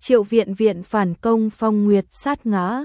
Triệu Viện Viện phản công Phong Nguyệt sát ngã.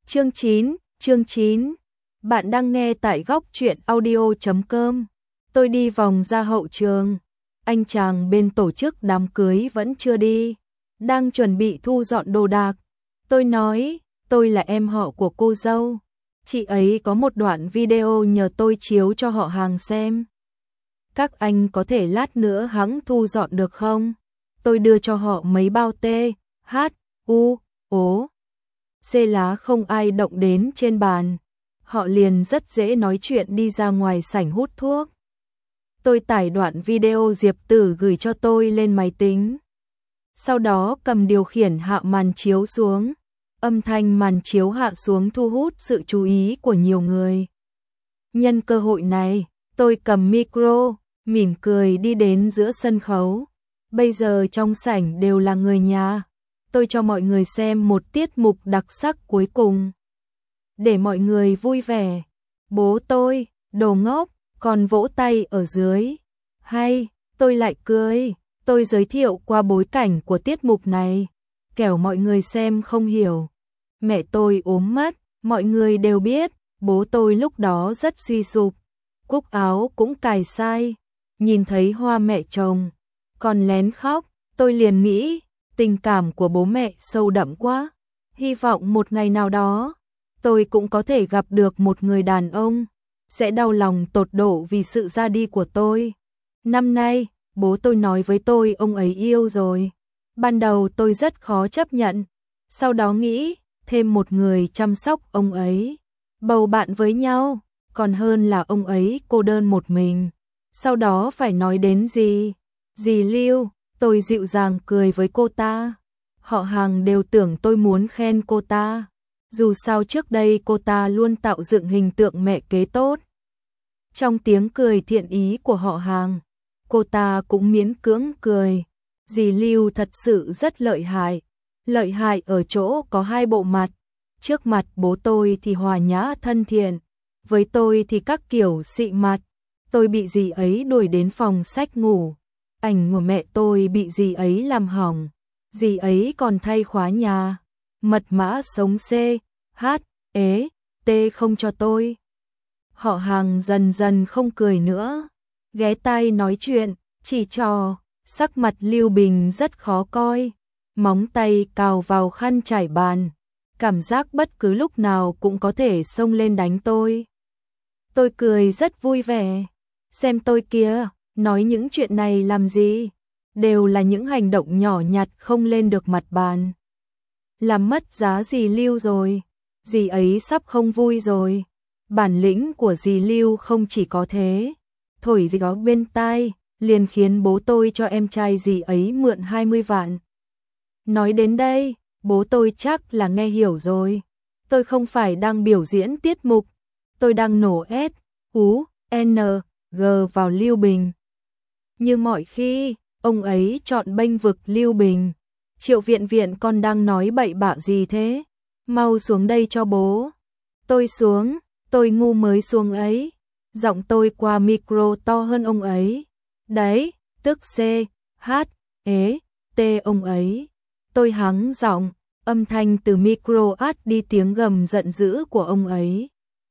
Chương 9. Bạn đang nghe tại góc truyện audio.com. Tôi đi vòng ra hậu trường. Anh chàng bên tổ chức đám cưới vẫn chưa đi, đang chuẩn bị thu dọn đồ đạc. Tôi nói, tôi là em họ của cô dâu. Chị ấy có một đoạn video nhờ tôi chiếu cho họ hàng xem. Các anh có thể lát nữa hẵng thu dọn được không? Tôi đưa cho họ mấy bao tê, hát, u, ố. Xê lá không ai động đến trên bàn. Họ liền rất dễ nói chuyện đi ra ngoài sảnh hút thuốc. Tôi tải đoạn video Diệp Tử gửi cho tôi lên máy tính. Sau đó cầm điều khiển hạ màn chiếu xuống. Âm thanh màn chiếu hạ xuống thu hút sự chú ý của nhiều người. Nhân cơ hội này, tôi cầm micro, mỉm cười đi đến giữa sân khấu. Bây giờ trong sảnh đều là người nhà. Tôi cho mọi người xem một tiết mục đặc sắc cuối cùng. Để mọi người vui vẻ. Bố tôi, đồ ngốc, còn vỗ tay ở dưới. Hay, tôi lại cười. Tôi giới thiệu qua bối cảnh của tiết mục này. Kẻo mọi người xem không hiểu. Mẹ tôi ốm mất, mọi người đều biết. Bố tôi lúc đó rất suy sụp. Cúc áo cũng cài sai. Nhìn thấy hoa mẹ chồng còn lén khóc. Tôi liền nghĩ, tình cảm của bố mẹ sâu đậm quá. Hy vọng một ngày nào đó, tôi cũng có thể gặp được một người đàn ông sẽ đau lòng tột độ vì sự ra đi của tôi. Năm nay, bố tôi nói với tôi ông ấy yêu rồi. Ban đầu tôi rất khó chấp nhận. Sau đó nghĩ, thêm một người chăm sóc ông ấy, bầu bạn với nhau, còn hơn là ông ấy cô đơn một mình. Sau đó phải nói đến dì Lưu. Tôi dịu dàng cười với cô ta. Họ hàng đều tưởng tôi muốn khen cô ta. Dù sao trước đây cô ta luôn tạo dựng hình tượng mẹ kế tốt. Trong tiếng cười thiện ý của họ hàng, cô ta cũng miễn cưỡng cười. Dì Lưu thật sự rất lợi hại. Lợi hại ở chỗ có hai bộ mặt. Trước mặt bố tôi thì hòa nhã thân thiện. Với tôi thì các kiểu xị mặt. Tôi bị dì ấy đuổi đến phòng sách ngủ. Ảnh của mẹ tôi bị dì ấy làm hỏng. Dì ấy còn thay khóa nhà. Mật mã sống C, H, E, T không cho tôi. Họ hàng dần dần không cười nữa. Ghé tai nói chuyện, chỉ trò. Sắc mặt Lưu Bình rất khó coi. Móng tay cào vào khăn trải bàn. Cảm giác bất cứ lúc nào cũng có thể xông lên đánh tôi. Tôi cười rất vui vẻ. Xem tôi kìa. Nói những chuyện này làm gì? Đều là những hành động nhỏ nhặt không lên được mặt bàn. Làm mất giá dì Lưu rồi. Dì ấy sắp không vui rồi. Bản lĩnh của dì Lưu không chỉ có thế. Thổi gì đó bên tai, liền khiến bố tôi cho em trai dì ấy mượn 20 vạn. Nói đến đây, bố tôi chắc là nghe hiểu rồi. Tôi không phải đang biểu diễn tiết mục. Tôi đang nổ S, U, N, G vào Lưu Bình. Như mọi khi, ông ấy chọn bênh vực Lưu Bình. Triệu Viện Viện con đang nói bậy bạ gì thế? Mau xuống đây cho bố. Tôi xuống, tôi ngu mới xuống ấy. Giọng tôi qua micro to hơn ông ấy. Đấy, tức C, H, E, T ông ấy. Tôi hắng giọng, âm thanh từ micro át đi tiếng gầm giận dữ của ông ấy.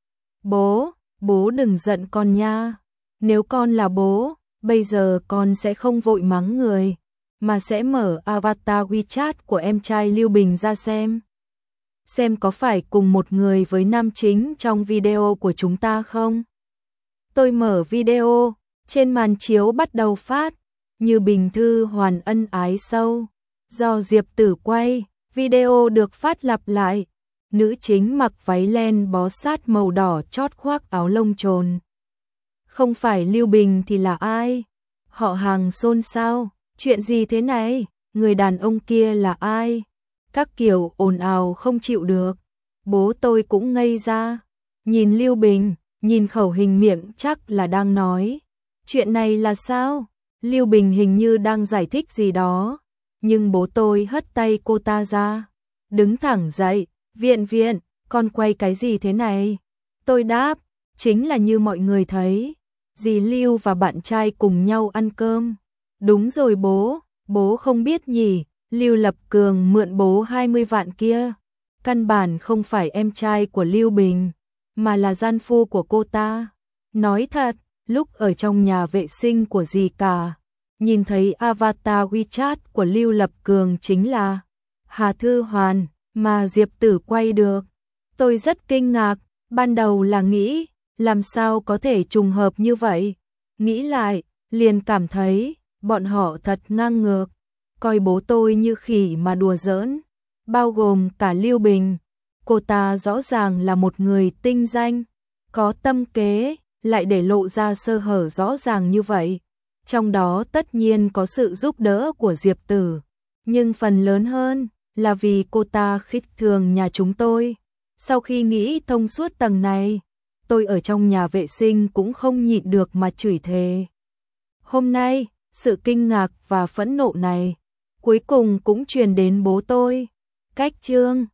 Bố đừng giận con nha. Nếu con là bố, bây giờ con sẽ không vội mắng người, mà sẽ mở avatar WeChat của em trai Lưu Bình ra xem. Xem có phải cùng một người với nam chính trong video của chúng ta không? Tôi mở video, trên màn chiếu bắt đầu phát, như bình thư hoàn ân ái sâu. Do Diệp Tử quay, video được phát lặp lại. Nữ chính mặc váy len bó sát màu đỏ chót khoác áo lông trồn. Không phải Lưu Bình thì là ai? Họ hàng xôn xao, chuyện gì thế này? Người đàn ông kia là ai? Các kiểu ồn ào không chịu được. Bố tôi cũng ngây ra. Nhìn Lưu Bình, nhìn khẩu hình miệng chắc là đang nói. Chuyện này là sao? Lưu Bình hình như đang giải thích gì đó. Nhưng bố tôi hất tay cô ta ra. Đứng thẳng dậy, Viện, con quay cái gì thế này? Tôi đáp, chính là như mọi người thấy. Dì Lưu và bạn trai cùng nhau ăn cơm. Đúng rồi bố không biết nhỉ, Lưu Lập Cường mượn bố 20 vạn kia, căn bản không phải em trai của Lưu Bình, mà là gian phu của cô ta. Nói thật, lúc ở trong nhà vệ sinh của dì cả, nhìn thấy avatar WeChat của Lưu Lập Cường chính là Hà Thư Hoàn mà Diệp Tử quay được. Tôi rất kinh ngạc, ban đầu là nghĩ, làm sao có thể trùng hợp như vậy? Nghĩ lại, liền cảm thấy, bọn họ thật ngang ngược, coi bố tôi như khỉ mà đùa giỡn, bao gồm cả Lưu Bình. Cô ta rõ ràng là một người tinh danh, có tâm kế, lại để lộ ra sơ hở rõ ràng như vậy. Trong đó tất nhiên có sự giúp đỡ của Diệp Tử, nhưng phần lớn hơn là vì cô ta khích thường nhà chúng tôi. Sau khi nghĩ thông suốt tầng này, tôi ở trong nhà vệ sinh cũng không nhịn được mà chửi thề. Hôm nay, sự kinh ngạc và phẫn nộ này cuối cùng cũng truyền đến bố tôi. Cách chương